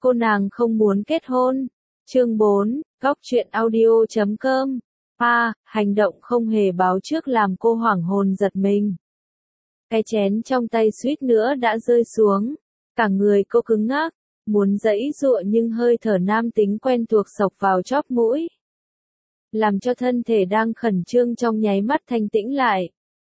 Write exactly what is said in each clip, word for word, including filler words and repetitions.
cô nàng không muốn kết hôn. Chương bốn, góc truyện audio chấm com. A, hành động không hề báo trước làm cô hoảng hồn giật mình. Cái chén trong tay suýt nữa đã rơi xuống. Cả người cô cứng ngắc, muốn giãy giụa nhưng hơi thở nam tính quen thuộc xộc vào chóp mũi, làm cho thân thể đang khẩn trương trong nháy mắt thanh tĩnh lại.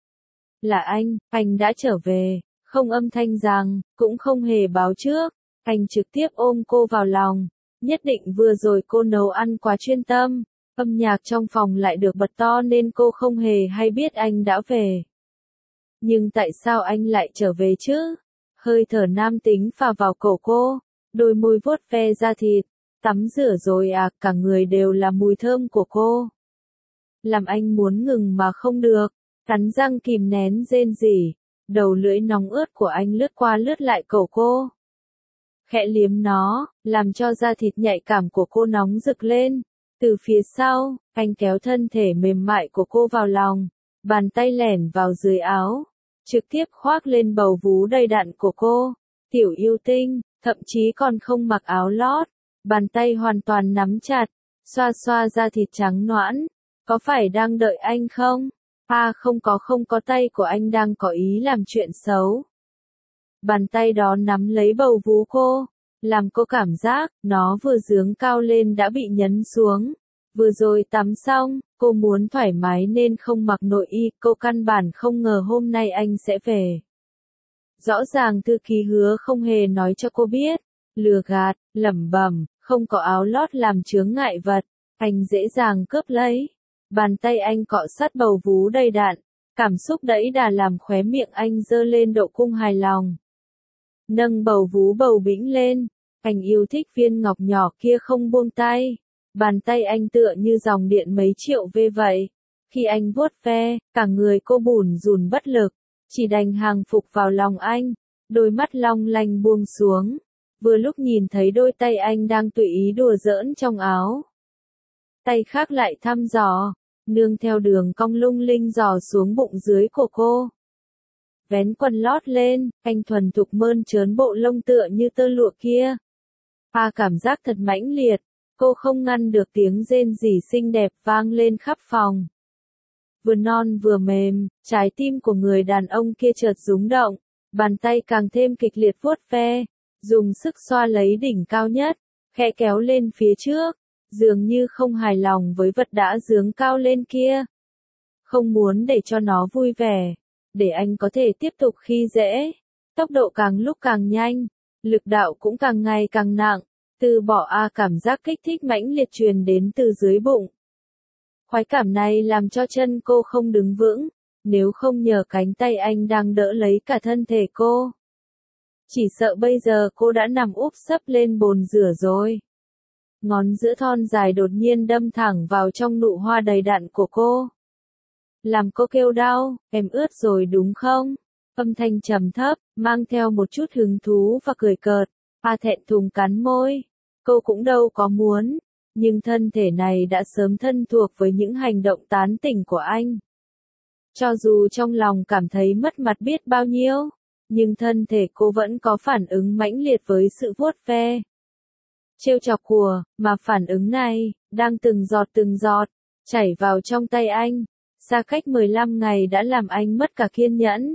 Là anh, anh đã trở về, không âm thanh rằng, cũng không hề báo trước, anh trực tiếp ôm cô vào lòng. Nhất định vừa rồi cô nấu ăn quá chuyên tâm, âm nhạc trong phòng lại được bật to nên cô không hề hay biết anh đã về. Nhưng tại sao anh lại trở về chứ? Hơi thở nam tính phả vào cổ cô, đôi môi vuốt ve da thịt, tắm rửa rồi à, cả người đều là mùi thơm của cô. Làm anh muốn ngừng mà không được, cắn răng kìm nén rên rỉ, đầu lưỡi nóng ướt của anh lướt qua lướt lại cổ cô. Khẽ liếm nó, làm cho da thịt nhạy cảm của cô nóng rực lên. Từ phía sau, anh kéo thân thể mềm mại của cô vào lòng, bàn tay lẻn vào dưới áo, trực tiếp khoác lên bầu vú đầy đặn của cô. Tiểu yêu tinh, thậm chí còn không mặc áo lót, bàn tay hoàn toàn nắm chặt, xoa xoa da thịt trắng nõn. Có phải đang đợi anh không? À không có không có, tay của anh đang có ý làm chuyện xấu. Bàn tay đó nắm lấy bầu vú cô, làm cô cảm giác, nó vừa giương cao lên đã bị nhấn xuống. Vừa rồi tắm xong, cô muốn thoải mái nên không mặc nội y, cô căn bản không ngờ hôm nay anh sẽ về. Rõ ràng thư ký hứa không hề nói cho cô biết, lừa gạt, lẩm bẩm, không có áo lót làm chướng ngại vật, anh dễ dàng cướp lấy. Bàn tay anh cọ sát bầu vú đầy đặn, cảm xúc đẫy đà làm khóe miệng anh dơ lên độ cung hài lòng. Nâng bầu vú bầu bĩnh lên, anh yêu thích viên ngọc nhỏ kia không buông tay. Bàn tay anh tựa như dòng điện mấy triệu vê vậy. Khi anh vuốt ve, cả người cô bủn rủn bất lực, chỉ đành hàng phục vào lòng anh, đôi mắt long lanh buông xuống. Vừa lúc nhìn thấy đôi tay anh đang tùy ý đùa giỡn trong áo. Tay khác lại thăm dò, nương theo đường cong lung linh dò xuống bụng dưới của cô. Vén quần lót lên, anh thuần thục mơn trớn bộ lông tựa như tơ lụa kia. À cảm giác thật mãnh liệt, cô không ngăn được tiếng rên rỉ xinh đẹp vang lên khắp phòng. Vừa non vừa mềm, trái tim của người đàn ông kia chợt rung động, bàn tay càng thêm kịch liệt vuốt ve, dùng sức xoa lấy đỉnh cao nhất, khẽ kéo lên phía trước, dường như không hài lòng với vật đã giương cao lên kia. Không muốn để cho nó vui vẻ, để anh có thể tiếp tục khi dễ. Tốc độ càng lúc càng nhanh, lực đạo cũng càng ngày càng nặng, từ bỏ a cảm giác kích thích mãnh liệt truyền đến từ dưới bụng. Khoái cảm này làm cho chân cô không đứng vững, nếu không nhờ cánh tay anh đang đỡ lấy cả thân thể cô. Chỉ sợ bây giờ cô đã nằm úp sấp lên bồn rửa rồi. Ngón giữa thon dài đột nhiên đâm thẳng vào trong nụ hoa đầy đặn của cô. Làm cô kêu đau, em ướt rồi đúng không? Âm thanh trầm thấp, mang theo một chút hứng thú và cười cợt. A thẹn thùng cắn môi. Cô cũng đâu có muốn, nhưng thân thể này đã sớm thân thuộc với những hành động tán tỉnh của anh. Cho dù trong lòng cảm thấy mất mặt biết bao nhiêu, nhưng thân thể cô vẫn có phản ứng mãnh liệt với sự vuốt ve. Trêu chọc của, mà phản ứng này, đang từng giọt từng giọt, chảy vào trong tay anh. Xa cách mười lăm ngày đã làm anh mất cả kiên nhẫn.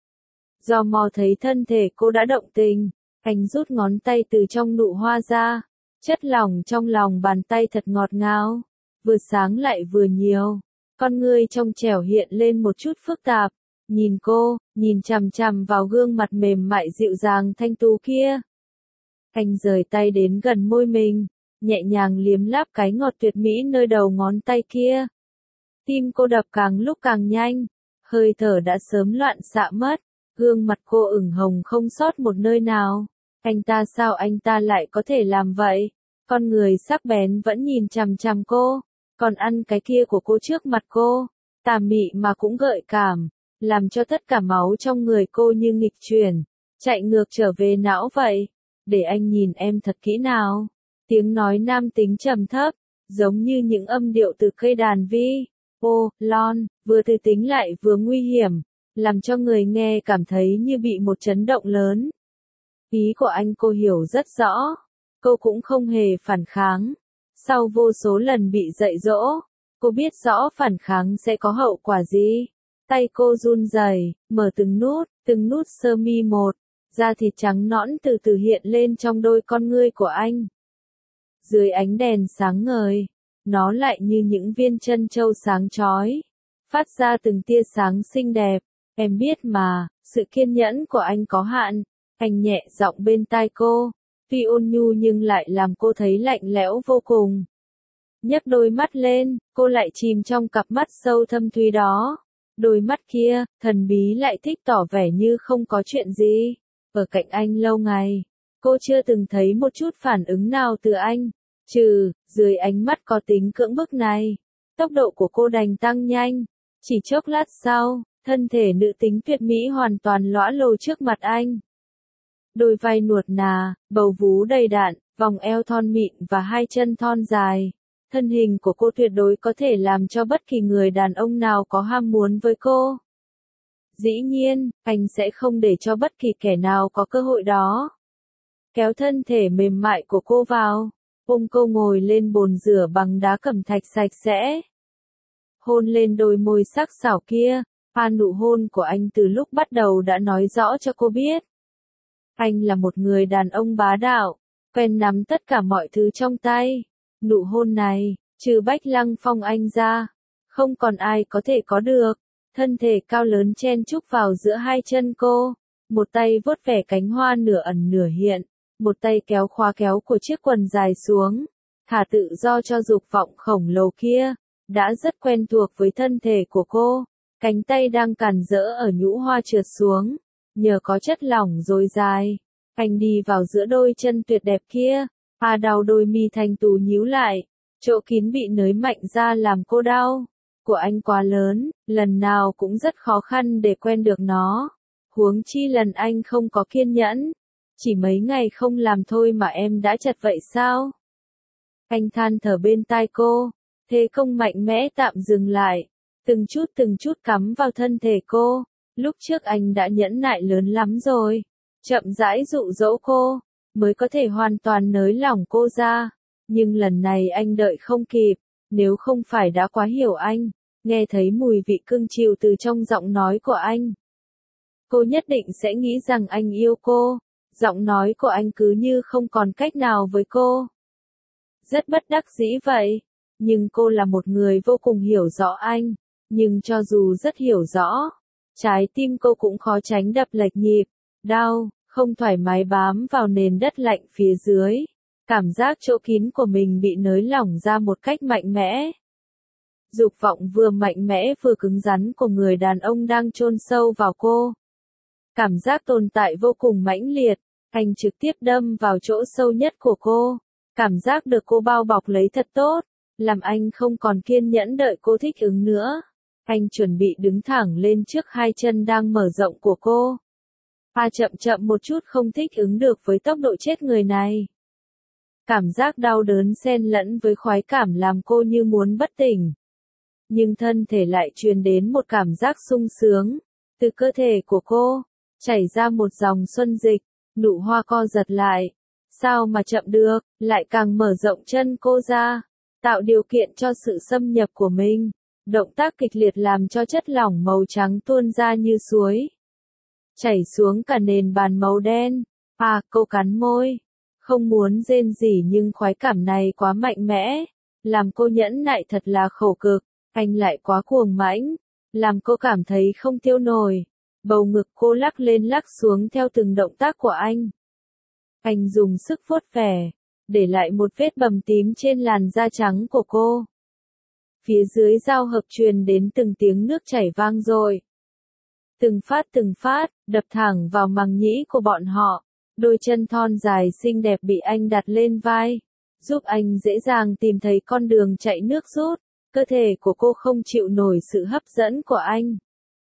Do mò thấy thân thể cô đã động tình, anh rút ngón tay từ trong nụ hoa ra, chất lỏng trong lòng bàn tay thật ngọt ngào, vừa sáng lại vừa nhiều. Con ngươi trong trẻo hiện lên một chút phức tạp, nhìn cô, nhìn chằm chằm vào gương mặt mềm mại dịu dàng thanh tú kia. Anh rời tay đến gần môi mình, nhẹ nhàng liếm láp cái ngọt tuyệt mỹ nơi đầu ngón tay kia. Tim cô đập càng lúc càng nhanh, hơi thở đã sớm loạn xạ mất, gương mặt cô ửng hồng không sót một nơi nào. Anh ta sao anh ta lại có thể làm vậy? Con người sắc bén vẫn nhìn chằm chằm cô, còn ăn cái kia của cô trước mặt cô, tà mị mà cũng gợi cảm, làm cho tất cả máu trong người cô như nghịch chuyển, chạy ngược trở về não vậy. Để anh nhìn em thật kỹ nào. Tiếng nói nam tính trầm thấp, giống như những âm điệu từ cây đàn vi. Ô, lon, vừa từ tính lại vừa nguy hiểm, làm cho người nghe cảm thấy như bị một chấn động lớn. Ý của anh cô hiểu rất rõ. cô cũng không hề phản kháng. Sau vô số lần bị dạy dỗ, cô biết rõ phản kháng sẽ có hậu quả gì. Tay cô run rẩy, mở từng nút, từng nút sơ mi một, da thịt trắng nõn từ từ hiện lên trong đôi con ngươi của anh. Dưới ánh đèn sáng ngời, nó lại như những viên trân châu sáng chói, phát ra từng tia sáng xinh đẹp. Em biết mà, sự kiên nhẫn của anh có hạn. Anh nhẹ giọng bên tai cô, tuy ôn nhu nhưng lại làm cô thấy lạnh lẽo vô cùng. Nhấc đôi mắt lên, cô lại chìm trong cặp mắt sâu thâm thúy đó. Đôi mắt kia, thần bí lại thích tỏ vẻ như không có chuyện gì. Ở cạnh anh lâu ngày, cô chưa từng thấy một chút phản ứng nào từ anh. Trừ, dưới ánh mắt có tính cưỡng bức này, tốc độ của cô đành tăng nhanh. Chỉ chốc lát sau, thân thể nữ tính tuyệt mỹ hoàn toàn lõa lồ trước mặt anh. Đôi vai nuột nà, bầu vú đầy đặn, vòng eo thon mịn và hai chân thon dài. Thân hình của cô tuyệt đối có thể làm cho bất kỳ người đàn ông nào có ham muốn với cô. Dĩ nhiên, anh sẽ không để cho bất kỳ kẻ nào có cơ hội đó. Kéo thân thể mềm mại của cô vào, ôm cô ngồi lên bồn rửa bằng đá cẩm thạch sạch sẽ. Hôn lên đôi môi sắc sảo kia, pha nụ hôn của anh từ lúc bắt đầu đã nói rõ cho cô biết. Anh là một người đàn ông bá đạo, quen nắm tất cả mọi thứ trong tay. Nụ hôn này, trừ Bách Lăng Phong anh ra, không còn ai có thể có được. Thân thể cao lớn chen chúc vào giữa hai chân cô, một tay vuốt ve cánh hoa nửa ẩn nửa hiện, một tay kéo khóa kéo của chiếc quần dài xuống, thả tự do cho dục vọng khổng lồ kia, đã rất quen thuộc với thân thể của cô. Cánh tay đang cản rỡ ở nhũ hoa trượt xuống, nhờ có chất lỏng dồi dài, anh đi vào giữa đôi chân tuyệt đẹp kia. A đau đôi mi thanh tú nhíu lại, chỗ kín bị nới mạnh ra làm cô đau. Của anh quá lớn, lần nào cũng rất khó khăn để quen được nó. Huống chi lần anh không có kiên nhẫn. Chỉ mấy ngày không làm thôi mà em đã chật vậy sao? Anh than thở bên tai cô, thế công mạnh mẽ tạm dừng lại, từng chút từng chút cắm vào thân thể cô. Lúc trước anh đã nhẫn nại lớn lắm rồi, chậm rãi dụ dỗ cô, mới có thể hoàn toàn nới lỏng cô ra. Nhưng lần này anh đợi không kịp, nếu không phải đã quá hiểu anh, nghe thấy mùi vị cưng chiều từ trong giọng nói của anh. Cô nhất định sẽ nghĩ rằng anh yêu cô, giọng nói của anh cứ như không còn cách nào với cô. Rất bất đắc dĩ vậy, nhưng cô là một người vô cùng hiểu rõ anh, nhưng cho dù rất hiểu rõ, trái tim cô cũng khó tránh đập lệch nhịp, đau, không thoải mái bám vào nền đất lạnh phía dưới. Cảm giác chỗ kín của mình bị nới lỏng ra một cách mạnh mẽ. Dục vọng vừa mạnh mẽ vừa cứng rắn của người đàn ông đang chôn sâu vào cô. Cảm giác tồn tại vô cùng mãnh liệt, anh trực tiếp đâm vào chỗ sâu nhất của cô. Cảm giác được cô bao bọc lấy thật tốt, làm anh không còn kiên nhẫn đợi cô thích ứng nữa. Anh chuẩn bị đứng thẳng lên trước hai chân đang mở rộng của cô. À chậm chậm một chút không thích ứng được với tốc độ chết người này. Cảm giác đau đớn xen lẫn với khoái cảm làm cô như muốn bất tỉnh. Nhưng thân thể lại truyền đến một cảm giác sung sướng. Từ cơ thể của cô, chảy ra một dòng xuân dịch, nụ hoa co giật lại. Sao mà chậm được, lại càng mở rộng chân cô ra, tạo điều kiện cho sự xâm nhập của mình. Động tác kịch liệt làm cho chất lỏng màu trắng tuôn ra như suối, chảy xuống cả nền bàn màu đen. À, cô cắn môi. Không muốn rên rỉ nhưng khoái cảm này quá mạnh mẽ, làm cô nhẫn nại thật là khổ cực. Anh lại quá cuồng mãnh, làm cô cảm thấy không tiêu nổi. Bầu ngực cô lắc lên lắc xuống theo từng động tác của anh. Anh dùng sức vuốt ve, để lại một vết bầm tím trên làn da trắng của cô. Phía dưới giao hợp truyền đến từng tiếng nước chảy vang dội. Từng phát từng phát, đập thẳng vào màng nhĩ của bọn họ. Đôi chân thon dài xinh đẹp bị anh đặt lên vai, giúp anh dễ dàng tìm thấy con đường chạy nước rút. Cơ thể của cô không chịu nổi sự hấp dẫn của anh,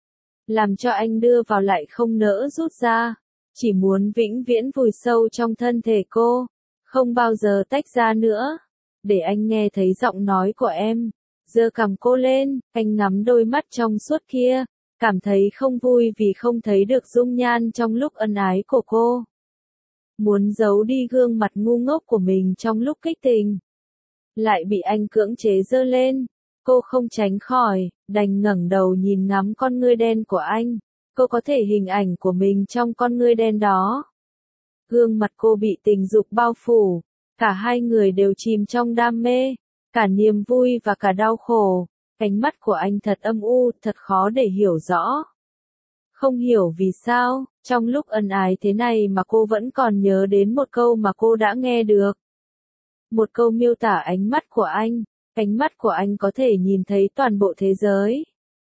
làm cho anh đưa vào lại không nỡ rút ra, chỉ muốn vĩnh viễn vùi sâu trong thân thể cô, không bao giờ tách ra nữa. Để anh nghe thấy giọng nói của em, giơ cằm cô lên, anh ngắm đôi mắt trong suốt kia, cảm thấy không vui vì không thấy được dung nhan trong lúc ân ái của cô. muốn giấu đi gương mặt ngu ngốc của mình trong lúc kích tình. Lại bị anh cưỡng chế giơ lên, cô không tránh khỏi, đành ngẩng đầu nhìn ngắm con ngươi đen của anh. Cô có thể hình ảnh của mình trong con ngươi đen đó. Gương mặt cô bị tình dục bao phủ, cả hai người đều chìm trong đam mê, cả niềm vui và cả đau khổ. Ánh mắt của anh thật âm u, thật khó để hiểu rõ. Không hiểu vì sao, trong lúc ân ái thế này mà cô vẫn còn nhớ đến một câu mà cô đã nghe được. Một câu miêu tả ánh mắt của anh, ánh mắt của anh có thể nhìn thấy toàn bộ thế giới.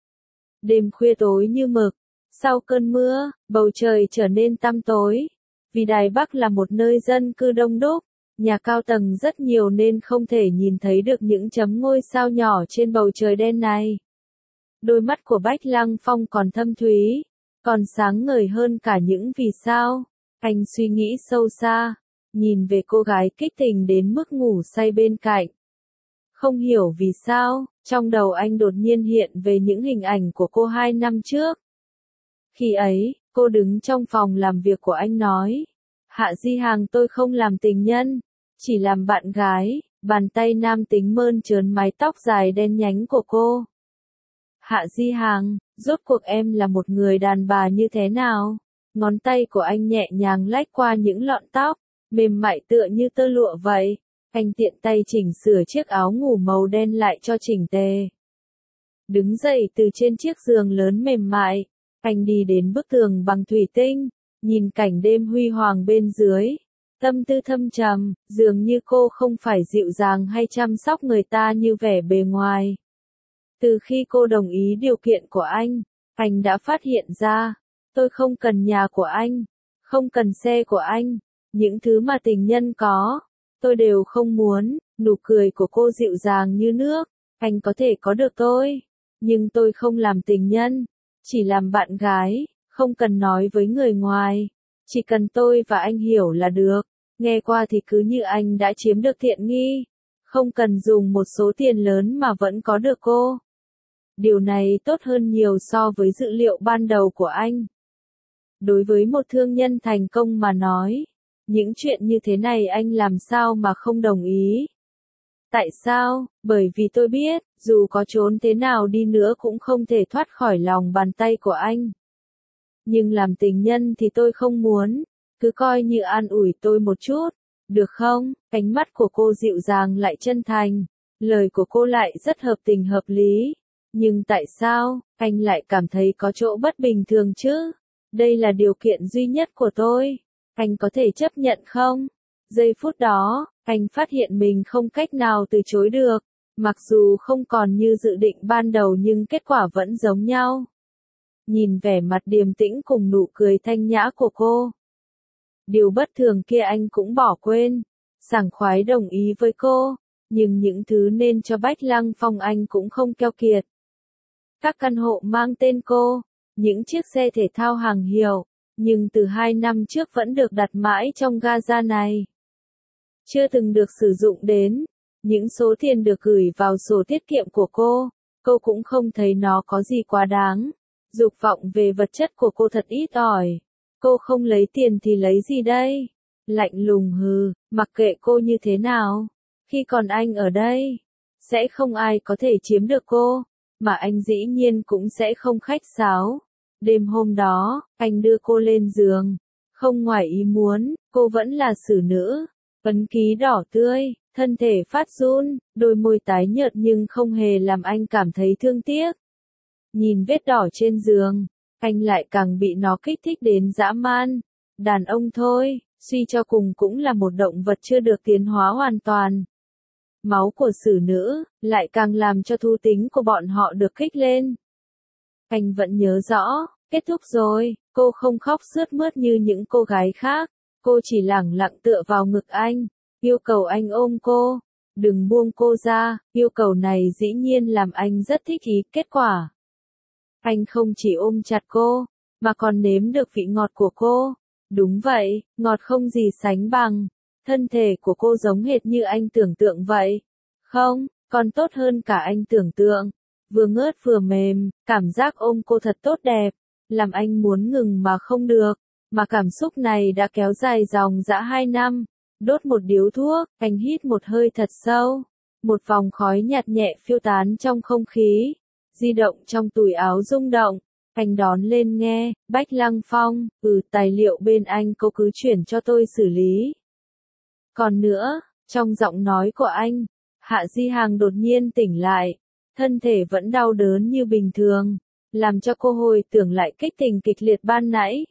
Đêm khuya tối như mực, sau cơn mưa, bầu trời trở nên tăm tối. Vì Đài Bắc là một nơi dân cư đông đúc, nhà cao tầng rất nhiều nên không thể nhìn thấy được những chấm ngôi sao nhỏ trên bầu trời đen này. Đôi mắt của Bách Lăng Phong còn thâm thúy, còn sáng ngời hơn cả những vì sao. Anh suy nghĩ sâu xa, nhìn về cô gái kích tình đến mức ngủ say bên cạnh. Không hiểu vì sao, trong đầu anh đột nhiên hiện về những hình ảnh của cô hai năm trước. Khi ấy, cô đứng trong phòng làm việc của anh nói, Hạ Di Hàng tôi không làm tình nhân, chỉ làm bạn gái. Bàn tay nam tính mơn trớn mái tóc dài đen nhánh của cô. Hạ Di Hàng, rốt cuộc em là một người đàn bà như thế nào? Ngón tay của anh nhẹ nhàng lách qua những lọn tóc, mềm mại tựa như tơ lụa vậy. Anh tiện tay chỉnh sửa chiếc áo ngủ màu đen lại cho chỉnh tề. Đứng dậy từ trên chiếc giường lớn mềm mại, anh đi đến bức tường bằng thủy tinh, nhìn cảnh đêm huy hoàng bên dưới. Tâm tư thâm trầm, dường như cô không phải dịu dàng hay chăm sóc người ta như vẻ bề ngoài. Từ khi cô đồng ý điều kiện của anh, anh đã phát hiện ra, tôi không cần nhà của anh, không cần xe của anh, những thứ mà tình nhân có, tôi đều không muốn. Nụ cười của cô dịu dàng như nước, anh có thể có được tôi, nhưng tôi không làm tình nhân, chỉ làm bạn gái, không cần nói với người ngoài. Chỉ cần tôi và anh hiểu là được. Nghe qua thì cứ như anh đã chiếm được tiện nghi. Không cần dùng một số tiền lớn mà vẫn có được cô. Điều này tốt hơn nhiều so với dự liệu ban đầu của anh. Đối với một thương nhân thành công mà nói, những chuyện như thế này anh làm sao mà không đồng ý. Tại sao? Bởi vì tôi biết, dù có trốn thế nào đi nữa cũng không thể thoát khỏi lòng bàn tay của anh. Nhưng làm tình nhân thì tôi không muốn, cứ coi như an ủi tôi một chút, được không? Ánh mắt của cô dịu dàng lại chân thành, lời của cô lại rất hợp tình hợp lý. Nhưng tại sao, anh lại cảm thấy có chỗ bất bình thường chứ? Đây là điều kiện duy nhất của tôi, anh có thể chấp nhận không? Giây phút đó, anh phát hiện mình không cách nào từ chối được, mặc dù không còn như dự định ban đầu nhưng kết quả vẫn giống nhau. Nhìn vẻ mặt điềm tĩnh cùng nụ cười thanh nhã của cô. Điều bất thường kia anh cũng bỏ quên, sảng khoái đồng ý với cô, nhưng những thứ nên cho Bách Lăng Phong anh cũng không keo kiệt. Các căn hộ mang tên cô, những chiếc xe thể thao hàng hiệu, nhưng từ hai năm trước vẫn được đặt mãi trong Gaza này. Chưa từng được sử dụng đến, những số tiền được gửi vào sổ tiết kiệm của cô, cô cũng không thấy nó có gì quá đáng. Dục vọng về vật chất của cô thật ít ỏi. Cô không lấy tiền thì lấy gì đây? Lạnh lùng hừ, mặc kệ cô như thế nào. Khi còn anh ở đây, sẽ không ai có thể chiếm được cô, mà anh dĩ nhiên cũng sẽ không khách sáo. Đêm hôm đó, anh đưa cô lên giường. Không ngoài ý muốn, cô vẫn là xử nữ. Ấn ký đỏ tươi, thân thể phát run, đôi môi tái nhợt nhưng không hề làm anh cảm thấy thương tiếc. Nhìn vết đỏ trên giường, anh lại càng bị nó kích thích đến dã man. Đàn ông thôi, suy cho cùng cũng là một động vật chưa được tiến hóa hoàn toàn. Máu của xử nữ, lại càng làm cho thú tính của bọn họ được kích lên. Anh vẫn nhớ rõ, kết thúc rồi, cô không khóc sướt mướt như những cô gái khác. Cô chỉ lẳng lặng tựa vào ngực anh, yêu cầu anh ôm cô, đừng buông cô ra. Yêu cầu này dĩ nhiên làm anh rất thích ý. Kết quả, anh không chỉ ôm chặt cô, mà còn nếm được vị ngọt của cô. Đúng vậy, ngọt không gì sánh bằng. Thân thể của cô giống hệt như anh tưởng tượng vậy. Không, còn tốt hơn cả anh tưởng tượng. Vừa ngớt vừa mềm, cảm giác ôm cô thật tốt đẹp, làm anh muốn ngừng mà không được. Mà cảm xúc này đã kéo dài dòng dã hai năm. Đốt một điếu thuốc, anh hít một hơi thật sâu. Một vòng khói nhạt nhẹ phiêu tán trong không khí. Di động trong túi áo rung động. Anh đón lên nghe, Bách Lăng Phong, ừ tài liệu bên anh cô cứ chuyển cho tôi xử lý. Còn nữa, trong giọng nói của anh, Hạ Di Hằng đột nhiên tỉnh lại. Thân thể vẫn đau đớn như bình thường, làm cho cô hồi tưởng lại kích tình kịch liệt ban nãy.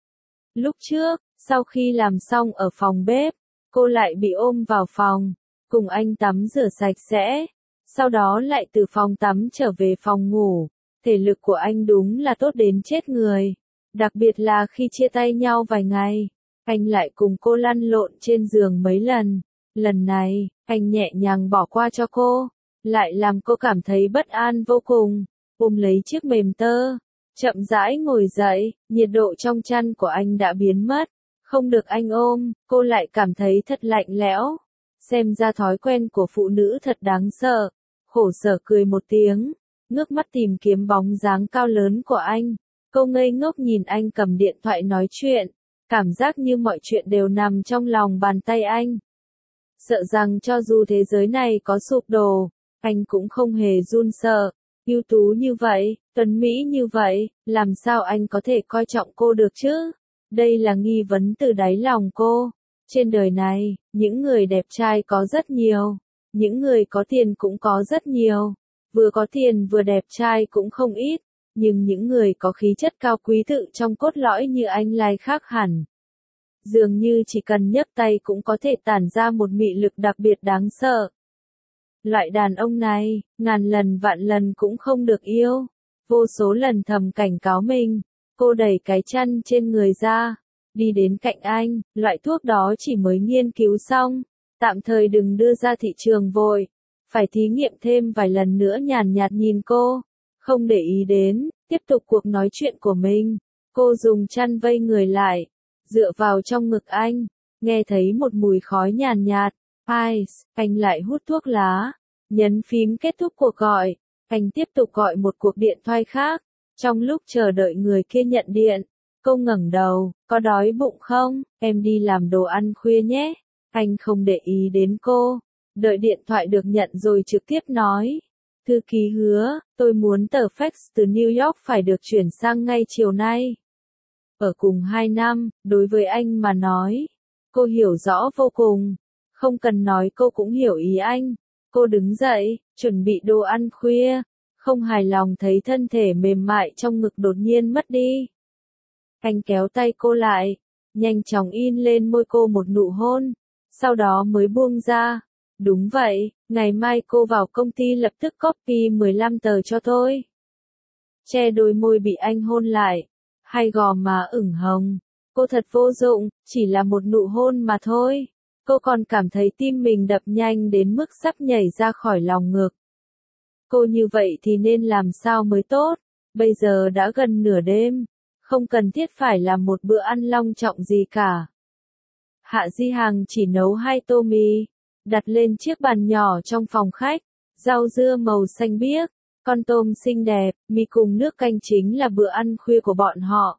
Lúc trước, sau khi làm xong ở phòng bếp, cô lại bị ôm vào phòng, cùng anh tắm rửa sạch sẽ, sau đó lại từ phòng tắm trở về phòng ngủ. Thể lực của anh đúng là tốt đến chết người, đặc biệt là khi chia tay nhau vài ngày, anh lại cùng cô lăn lộn trên giường mấy lần. Lần này, anh nhẹ nhàng bỏ qua cho cô, lại làm cô cảm thấy bất an vô cùng, ôm lấy chiếc mềm tơ, chậm rãi ngồi dậy, nhiệt độ trong chăn của anh đã biến mất, không được anh ôm, cô lại cảm thấy thật lạnh lẽo. Xem ra thói quen của phụ nữ thật đáng sợ. Khổ sở cười một tiếng, ngước mắt tìm kiếm bóng dáng cao lớn của anh. Cô ngây ngốc nhìn anh cầm điện thoại nói chuyện, cảm giác như mọi chuyện đều nằm trong lòng bàn tay anh. Sợ rằng cho dù thế giới này có sụp đổ, anh cũng không hề run sợ. Ưu tú như vậy, tuấn mỹ như vậy, làm sao anh có thể coi trọng cô được chứ? Đây là nghi vấn từ đáy lòng cô. Trên đời này, những người đẹp trai có rất nhiều, những người có tiền cũng có rất nhiều, vừa có tiền vừa đẹp trai cũng không ít, nhưng những người có khí chất cao quý tự trong cốt lõi như anh lại khác hẳn. Dường như chỉ cần nhấc tay cũng có thể tản ra một mị lực đặc biệt đáng sợ. Loại đàn ông này, ngàn lần vạn lần cũng không được yêu. Vô số lần thầm cảnh cáo mình, cô đẩy cái chăn trên người ra, đi đến cạnh anh, loại thuốc đó chỉ mới nghiên cứu xong, tạm thời đừng đưa ra thị trường vội, phải thí nghiệm thêm vài lần nữa. Nhàn nhạt nhìn cô, không để ý đến, tiếp tục cuộc nói chuyện của mình. Cô dùng chăn vây người lại, dựa vào trong ngực anh, nghe thấy một mùi khói nhàn nhạt. Ai, anh lại hút thuốc lá, nhấn phím kết thúc cuộc gọi, anh tiếp tục gọi một cuộc điện thoại khác. Trong lúc chờ đợi người kia nhận điện, cô ngẩng đầu, có đói bụng không, em đi làm đồ ăn khuya nhé. Anh không để ý đến cô, đợi điện thoại được nhận rồi trực tiếp nói. Thư ký hứa, tôi muốn tờ fax từ New York phải được chuyển sang ngay chiều nay. Ở cùng hai năm, đối với anh mà nói, cô hiểu rõ vô cùng. Không cần nói cô cũng hiểu ý anh. Cô đứng dậy, chuẩn bị đồ ăn khuya. Không hài lòng thấy thân thể mềm mại trong ngực đột nhiên mất đi. Anh kéo tay cô lại, nhanh chóng in lên môi cô một nụ hôn, sau đó mới buông ra. Đúng vậy, ngày mai cô vào công ty lập tức copy mười lăm tờ cho tôi. Che đôi môi bị anh hôn lại, hai gò má ửng hồng. Cô thật vô dụng, chỉ là một nụ hôn mà thôi. Cô còn cảm thấy tim mình đập nhanh đến mức sắp nhảy ra khỏi lòng ngực. Cô như vậy thì nên làm sao mới tốt? Bây giờ đã gần nửa đêm, không cần thiết phải làm một bữa ăn long trọng gì cả. Hạ Di Hằng chỉ nấu hai tô mì, đặt lên chiếc bàn nhỏ trong phòng khách, rau dưa màu xanh biếc, con tôm xinh đẹp, mì cùng nước canh chính là bữa ăn khuya của bọn họ.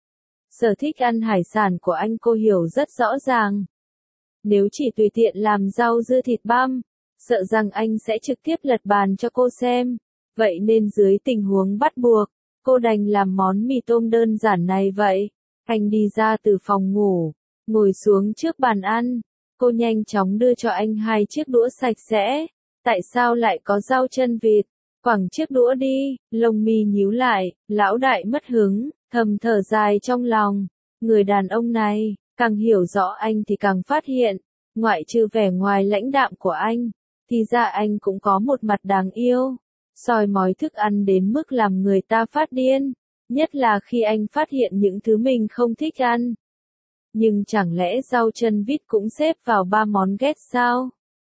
Sở thích ăn hải sản của anh cô hiểu rất rõ ràng. Nếu chỉ tùy tiện làm rau dưa thịt băm, sợ rằng anh sẽ trực tiếp lật bàn cho cô xem. Vậy nên dưới tình huống bắt buộc, cô đành làm món mì tôm đơn giản này vậy. Anh đi ra từ phòng ngủ, ngồi xuống trước bàn ăn. Cô nhanh chóng đưa cho anh hai chiếc đũa sạch sẽ. Tại sao lại có rau chân vịt? Quẳng chiếc đũa đi, lông mi nhíu lại, lão đại mất hứng, thầm thở dài trong lòng. Người đàn ông này, càng hiểu rõ anh thì càng phát hiện, ngoại trừ vẻ ngoài lãnh đạm của anh, thì ra anh cũng có một mặt đáng yêu. Soi mói thức ăn đến mức làm người ta phát điên, nhất là khi anh phát hiện những thứ mình không thích ăn. Nhưng chẳng lẽ rau chân vịt cũng xếp vào ba món ghét sao?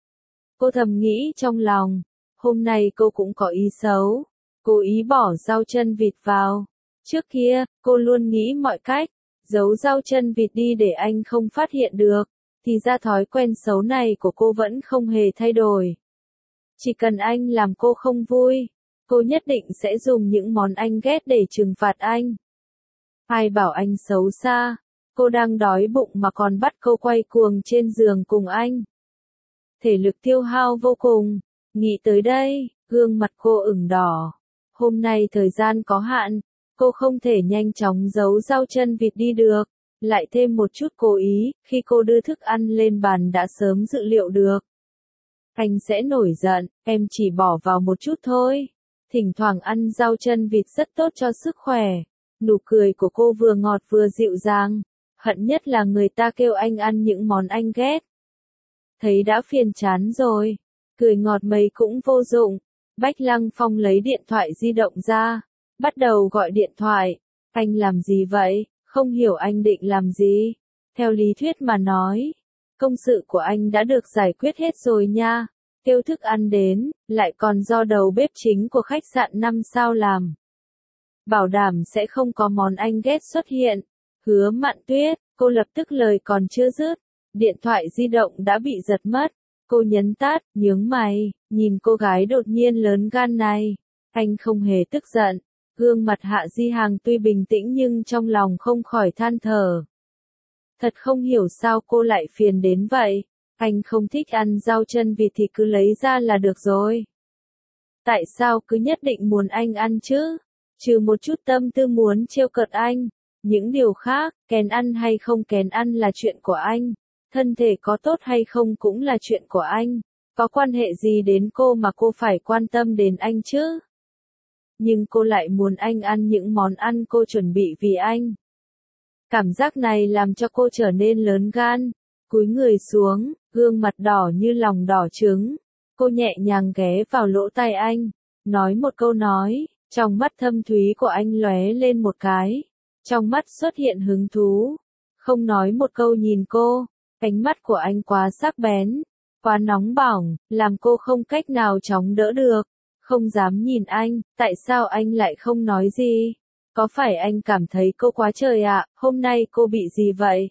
Cô thầm nghĩ trong lòng, hôm nay cô cũng có ý xấu, cố ý bỏ rau chân vịt vào. Trước kia, cô luôn nghĩ mọi cách, giấu rau chân vịt đi để anh không phát hiện được, thì ra thói quen xấu này của cô vẫn không hề thay đổi. Chỉ cần anh làm cô không vui, cô nhất định sẽ dùng những món anh ghét để trừng phạt anh. Ai bảo anh xấu xa, Cô đang đói bụng mà còn bắt cô quay cuồng trên giường cùng anh. Thể lực tiêu hao vô cùng. Nghĩ tới đây, gương mặt cô ửng đỏ. Hôm nay thời gian có hạn, cô không thể nhanh chóng giấu rau chân vịt đi được. Lại thêm một chút cố ý, khi cô đưa thức ăn lên bàn đã sớm dự liệu được. Anh sẽ nổi giận, em chỉ bỏ vào một chút thôi. Thỉnh thoảng ăn rau chân vịt rất tốt cho sức khỏe. Nụ cười của cô vừa ngọt vừa dịu dàng. Hận nhất là người ta kêu anh ăn những món anh ghét. Thấy đã phiền chán rồi. Cười ngọt mấy cũng vô dụng. Bách Lăng Phong lấy điện thoại di động ra. Bắt đầu gọi điện thoại. Anh làm gì vậy? Không hiểu anh định làm gì. Theo lý thuyết mà nói. Công sự của anh đã được giải quyết hết rồi nha. Kêu thức ăn đến, lại còn do đầu bếp chính của khách sạn năm sao làm. Bảo đảm sẽ không có món anh ghét xuất hiện. Hứa Mạn Tuyết, cô lập tức lời còn chưa dứt. Điện thoại di động đã bị giật mất. Cô nhấn tắt, nhướng mày, nhìn cô gái đột nhiên lớn gan này. Anh không hề tức giận. Gương mặt Hạ Di Hằng tuy bình tĩnh nhưng trong lòng không khỏi than thở. Thật không hiểu sao cô lại phiền đến vậy. Anh không thích ăn rau chân vịt thì cứ lấy ra là được rồi. Tại sao cứ nhất định muốn anh ăn chứ? Trừ một chút tâm tư muốn trêu cợt anh. Những điều khác, kén ăn hay không kén ăn là chuyện của anh. Thân thể có tốt hay không cũng là chuyện của anh. Có quan hệ gì đến cô mà cô phải quan tâm đến anh chứ? Nhưng cô lại muốn anh ăn những món ăn cô chuẩn bị vì anh. Cảm giác này làm cho cô trở nên lớn gan. Cúi người xuống, gương mặt đỏ như lòng đỏ trứng. Cô nhẹ nhàng ghé vào lỗ tai anh. Nói một câu nói, trong mắt thâm thúy của anh lóe lên một cái. Trong mắt xuất hiện hứng thú. Không nói một câu nhìn cô. Ánh mắt của anh quá sắc bén. Quá nóng bỏng, làm cô không cách nào chống đỡ được. Không dám nhìn anh, tại sao anh lại không nói gì? Có phải anh cảm thấy cô quá trời ạ, à? Hôm nay cô bị gì vậy?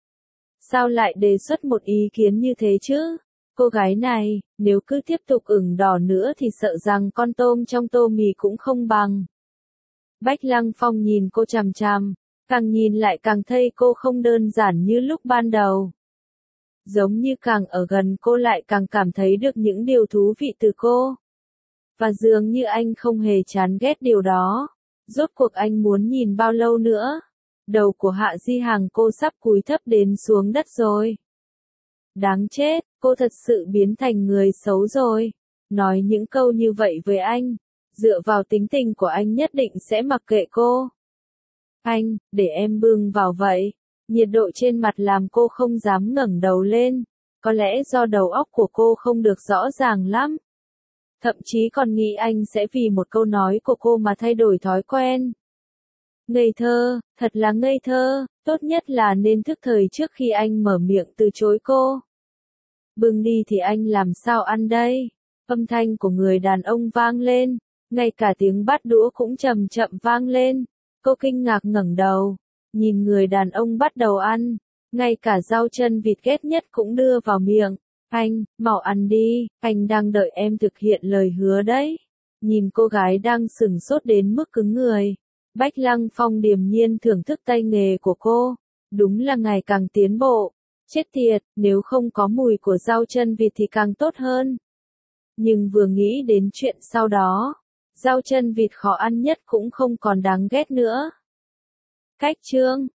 Sao lại đề xuất một ý kiến như thế chứ? Cô gái này, nếu cứ tiếp tục ửng đỏ nữa thì sợ rằng con tôm trong tô mì cũng không bằng. Bách Lăng Phong nhìn cô chằm chằm, càng nhìn lại càng thấy cô không đơn giản như lúc ban đầu. Giống như càng ở gần cô lại càng cảm thấy được những điều thú vị từ cô. Và dường như anh không hề chán ghét điều đó. Rốt cuộc anh muốn nhìn bao lâu nữa? Đầu của Hạ Di Hằng cô sắp cúi thấp đến xuống đất rồi. Đáng chết, cô thật sự biến thành người xấu rồi. Nói những câu như vậy với anh. Dựa vào tính tình của anh nhất định sẽ mặc kệ cô. Anh, để em bưng vào vậy. Nhiệt độ trên mặt làm cô không dám ngẩng đầu lên. Có lẽ do đầu óc của cô không được rõ ràng lắm. Thậm chí còn nghĩ anh sẽ vì một câu nói của cô mà thay đổi thói quen. Ngây thơ, thật là ngây thơ, tốt nhất là nên thức thời trước khi anh mở miệng từ chối cô. Bưng đi thì anh làm sao ăn đây? Âm thanh của người đàn ông vang lên, ngay cả tiếng bát đũa cũng chậm chậm vang lên. Cô kinh ngạc ngẩng đầu, nhìn người đàn ông bắt đầu ăn, ngay cả rau chân vịt ghét nhất cũng đưa vào miệng. Anh, mau ăn đi, anh đang đợi em thực hiện lời hứa đấy. Nhìn cô gái đang sừng sốt đến mức cứng người. Bách Lăng Phong điềm nhiên thưởng thức tay nghề của cô. Đúng là ngày càng tiến bộ. Chết tiệt, nếu không có mùi của rau chân vịt thì càng tốt hơn. Nhưng vừa nghĩ đến chuyện sau đó, rau chân vịt khó ăn nhất cũng không còn đáng ghét nữa. Cách chương